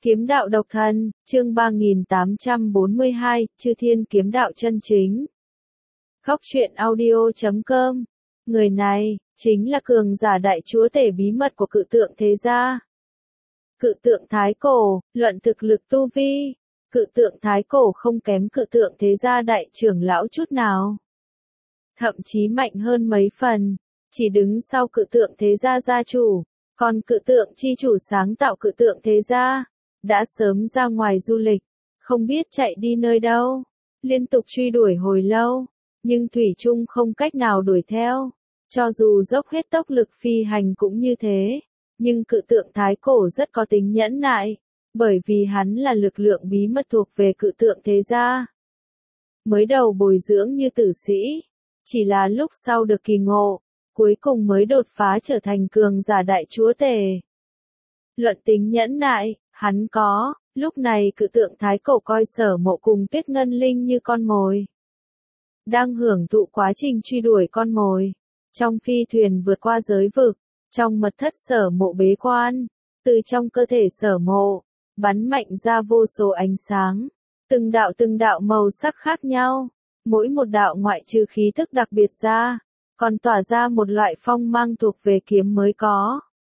Kiếm đạo độc thân, chương 3842, Chư Thiên kiếm đạo chân chính. Góc truyện audio.com. Người này, chính là cường giả đại chúa tể bí mật của cự tượng thế gia. Cự tượng thái cổ, luận thực lực tu vi. Cự tượng thái cổ không kém cự tượng thế gia đại trưởng lão chút nào. Thậm chí mạnh hơn mấy phần, chỉ đứng sau cự tượng thế gia gia chủ. Còn cự tượng chi chủ sáng tạo cự tượng thế gia, đã sớm ra ngoài du lịch, không biết chạy đi nơi đâu, liên tục truy đuổi hồi lâu, nhưng thủy chung không cách nào đuổi theo, cho dù dốc hết tốc lực phi hành cũng như thế, nhưng cự tượng thái cổ rất có tính nhẫn nại, bởi vì hắn là lực lượng bí mật thuộc về cự tượng thế gia. Mới đầu bồi dưỡng như tử sĩ, chỉ là lúc sau được kỳ ngộ, cuối cùng mới đột phá trở thành cường giả đại chúa tể. Luận tính nhẫn nại, hắn có, lúc này cự tượng thái cổ coi Sở Mộ cùng Tuyết Ngân Linh như con mồi. Đang hưởng thụ quá trình truy đuổi con mồi, trong phi thuyền vượt qua giới vực, trong mật thất Sở Mộ bế quan, từ trong cơ thể Sở Mộ, bắn mạnh ra vô số ánh sáng, từng đạo màu sắc khác nhau, mỗi một đạo ngoại trừ khí thức đặc biệt ra, còn tỏa ra một loại phong mang thuộc về kiếm mới có.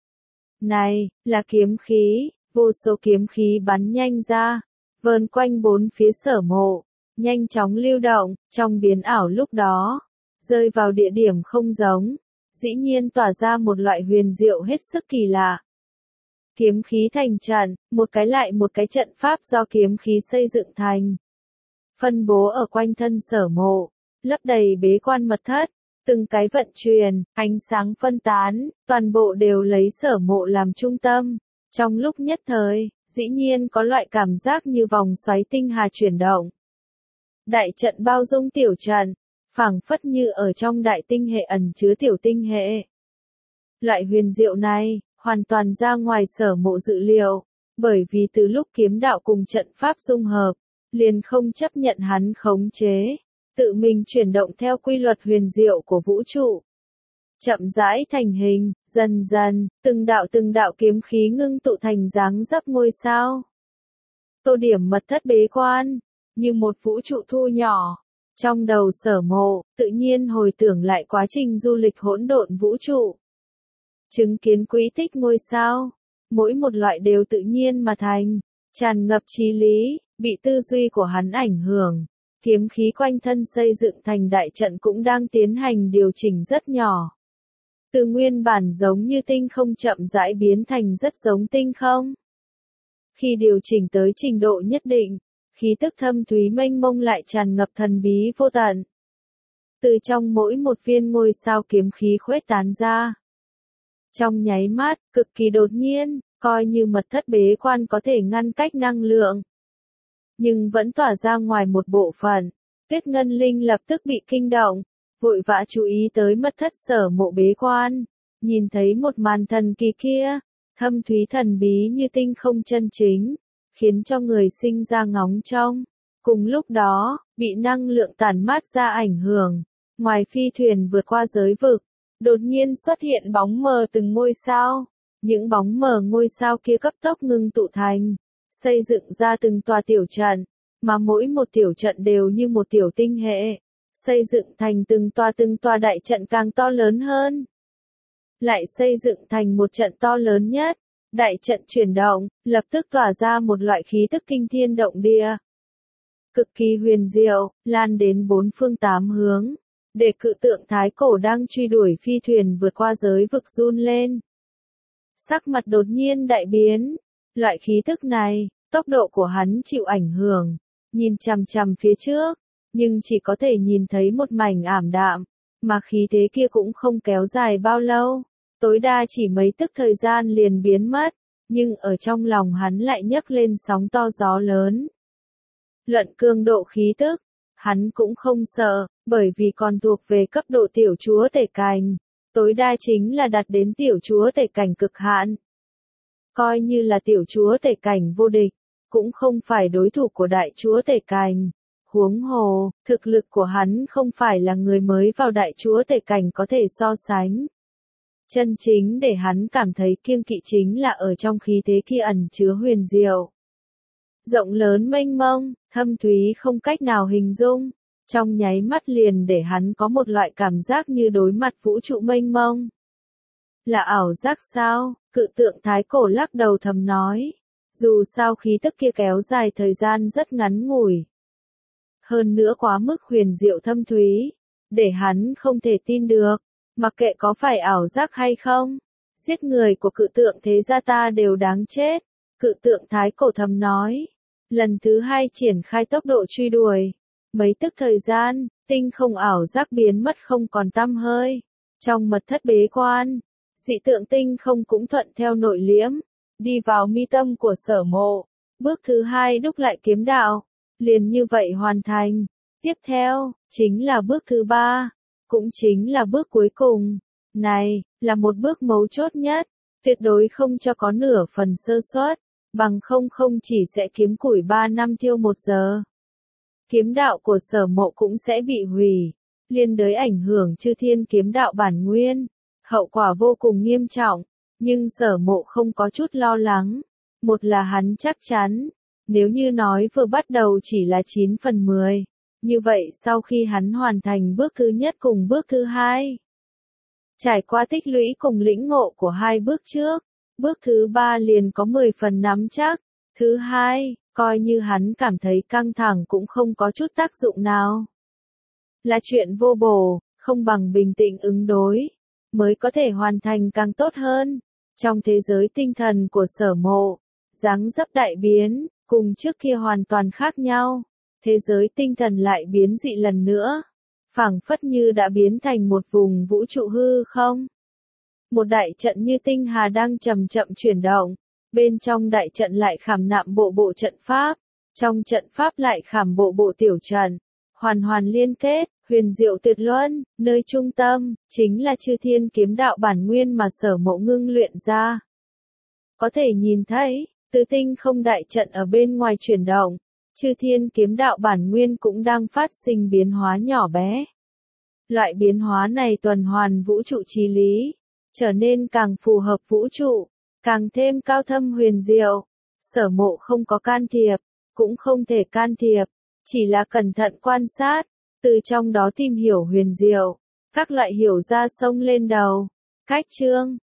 Này, là kiếm khí, vô số kiếm khí bắn nhanh ra, vờn quanh bốn phía Sở Mộ, nhanh chóng lưu động, trong biến ảo lúc đó, rơi vào địa điểm không giống, dĩ nhiên tỏa ra một loại huyền diệu hết sức kỳ lạ. Kiếm khí thành trận, một cái lại một cái trận pháp do kiếm khí xây dựng thành. Phân bố ở quanh thân Sở Mộ, lấp đầy bế quan mật thất. Từng cái vận chuyển, ánh sáng phân tán, toàn bộ đều lấy Sở Mộ làm trung tâm. Trong lúc nhất thời, dĩ nhiên có loại cảm giác như vòng xoáy tinh hà chuyển động. Đại trận bao dung tiểu trận, phảng phất như ở trong đại tinh hệ ẩn chứa tiểu tinh hệ. Loại huyền diệu này, hoàn toàn ra ngoài Sở Mộ dự liệu, bởi vì từ lúc kiếm đạo cùng trận pháp dung hợp, liền không chấp nhận hắn khống chế. Tự mình chuyển động theo quy luật huyền diệu của vũ trụ. Chậm rãi thành hình, dần dần, từng đạo kiếm khí ngưng tụ thành dáng dấp ngôi sao. Tô điểm mật thất bế quan, như một vũ trụ thu nhỏ. Trong đầu Sở Mộ, tự nhiên hồi tưởng lại quá trình du lịch hỗn độn vũ trụ. Chứng kiến quỹ tích ngôi sao, mỗi một loại đều tự nhiên mà thành, tràn ngập trí lý, bị tư duy của hắn ảnh hưởng. Kiếm khí quanh thân xây dựng thành đại trận cũng đang tiến hành điều chỉnh rất nhỏ. Từ nguyên bản giống như tinh không chậm rãi biến thành rất giống tinh không. Khi điều chỉnh tới trình độ nhất định, khí tức thâm thúy mênh mông lại tràn ngập thần bí vô tận. Từ trong mỗi một viên ngôi sao kiếm khí khuếch tán ra. Trong nháy mắt, cực kỳ đột nhiên, coi như mật thất bế quan có thể ngăn cách năng lượng. Nhưng vẫn tỏa ra ngoài một bộ phận. Tuyết Ngân Linh lập tức bị kinh động, vội vã chú ý tới mật thất Sở Mộ bế quan, nhìn thấy một màn thần kỳ kia, thâm thúy thần bí như tinh không chân chính, khiến cho người sinh ra ngóng trông. Cùng lúc đó, bị năng lượng tản mát ra ảnh hưởng, ngoài phi thuyền vượt qua giới vực, đột nhiên xuất hiện bóng mờ từng ngôi sao, những bóng mờ ngôi sao kia cấp tốc ngưng tụ thành. Xây dựng ra từng tòa tiểu trận, mà mỗi một tiểu trận đều như một tiểu tinh hệ, xây dựng thành từng tòa đại trận càng to lớn hơn. Lại xây dựng thành một trận to lớn nhất, đại trận chuyển động, lập tức tỏa ra một loại khí tức kinh thiên động địa. Cực kỳ huyền diệu, lan đến bốn phương tám hướng, để cự tượng thái cổ đang truy đuổi phi thuyền vượt qua giới vực run lên. Sắc mặt đột nhiên đại biến. Loại khí thức này, tốc độ của hắn chịu ảnh hưởng, nhìn chằm chằm phía trước, nhưng chỉ có thể nhìn thấy một mảnh ảm đạm, mà khí thế kia cũng không kéo dài bao lâu, tối đa chỉ mấy tức thời gian liền biến mất, nhưng ở trong lòng hắn lại nhấc lên sóng to gió lớn. Luận cường độ khí tức, hắn cũng không sợ, bởi vì còn thuộc về cấp độ tiểu chúa tể cảnh, tối đa chính là đạt đến tiểu chúa tể cảnh cực hạn. Coi như là tiểu chúa tể cảnh vô địch, cũng không phải đối thủ của đại chúa tể cảnh. Huống hồ, thực lực của hắn không phải là người mới vào đại chúa tể cảnh có thể so sánh. Chân chính để hắn cảm thấy kiêng kỵ chính là ở trong khí thế kia ẩn chứa huyền diệu. Rộng lớn mênh mông, thâm thúy không cách nào hình dung, trong nháy mắt liền để hắn có một loại cảm giác như đối mặt vũ trụ mênh mông. Là ảo giác sao? Cự tượng thái cổ lắc đầu thầm nói. Dù sao khí tức kia kéo dài thời gian rất ngắn ngủi. Hơn nữa quá mức huyền diệu thâm thúy, để hắn không thể tin được, mặc kệ có phải ảo giác hay không. Giết người của cự tượng thế gia ta đều đáng chết. Cự tượng thái cổ thầm nói. Lần thứ hai triển khai tốc độ truy đuổi. Mấy tức thời gian, tinh không ảo giác biến mất không còn tăm hơi. Trong mật thất bế quan, dị tượng tinh không cũng thuận theo nội liễm, đi vào mi tâm của Sở Mộ. Bước thứ hai đúc lại kiếm đạo, liền như vậy hoàn thành. Tiếp theo, chính là bước thứ ba, cũng chính là bước cuối cùng. Này, là một bước mấu chốt nhất, tuyệt đối không cho có nửa phần sơ suất, bằng không chỉ sẽ kiếm củi 3 năm thiêu 1 giờ. Kiếm đạo của Sở Mộ cũng sẽ bị hủy, liên đới ảnh hưởng chư thiên kiếm đạo bản nguyên. Hậu quả vô cùng nghiêm trọng, nhưng Sở Mộ không có chút lo lắng. Một là hắn chắc chắn, nếu như nói vừa bắt đầu chỉ là 9 phần 10, như vậy sau khi hắn hoàn thành bước thứ nhất cùng bước thứ hai, trải qua tích lũy cùng lĩnh ngộ của hai bước trước, bước thứ ba liền có 10 phần nắm chắc. Thứ hai, coi như hắn cảm thấy căng thẳng cũng không có chút tác dụng nào. Là chuyện vô bổ, không bằng bình tĩnh ứng đối, mới có thể hoàn thành càng tốt hơn. Trong thế giới tinh thần của Sở Mộ, dáng dấp đại biến, cùng trước kia hoàn toàn khác nhau. Thế giới tinh thần lại biến dị lần nữa, phảng phất như đã biến thành một vùng vũ trụ hư không. Một đại trận như tinh hà đang chậm chậm chuyển động, bên trong đại trận lại khảm nạm bộ trận pháp, trong trận pháp lại khảm bộ tiểu trận, hoàn hoàn liên kết, huyền diệu tuyệt luân, nơi trung tâm, chính là chư thiên kiếm đạo bản nguyên mà Sở Mộ ngưng luyện ra. Có thể nhìn thấy, từ tinh không đại trận ở bên ngoài chuyển động, chư thiên kiếm đạo bản nguyên cũng đang phát sinh biến hóa nhỏ bé. Loại biến hóa này tuần hoàn vũ trụ chí lý, trở nên càng phù hợp vũ trụ, càng thêm cao thâm huyền diệu. Sở Mộ không có can thiệp, cũng không thể can thiệp, chỉ là cẩn thận quan sát, từ trong đó tìm hiểu huyền diệu, các loại hiểu ra xông lên đầu. Cách chương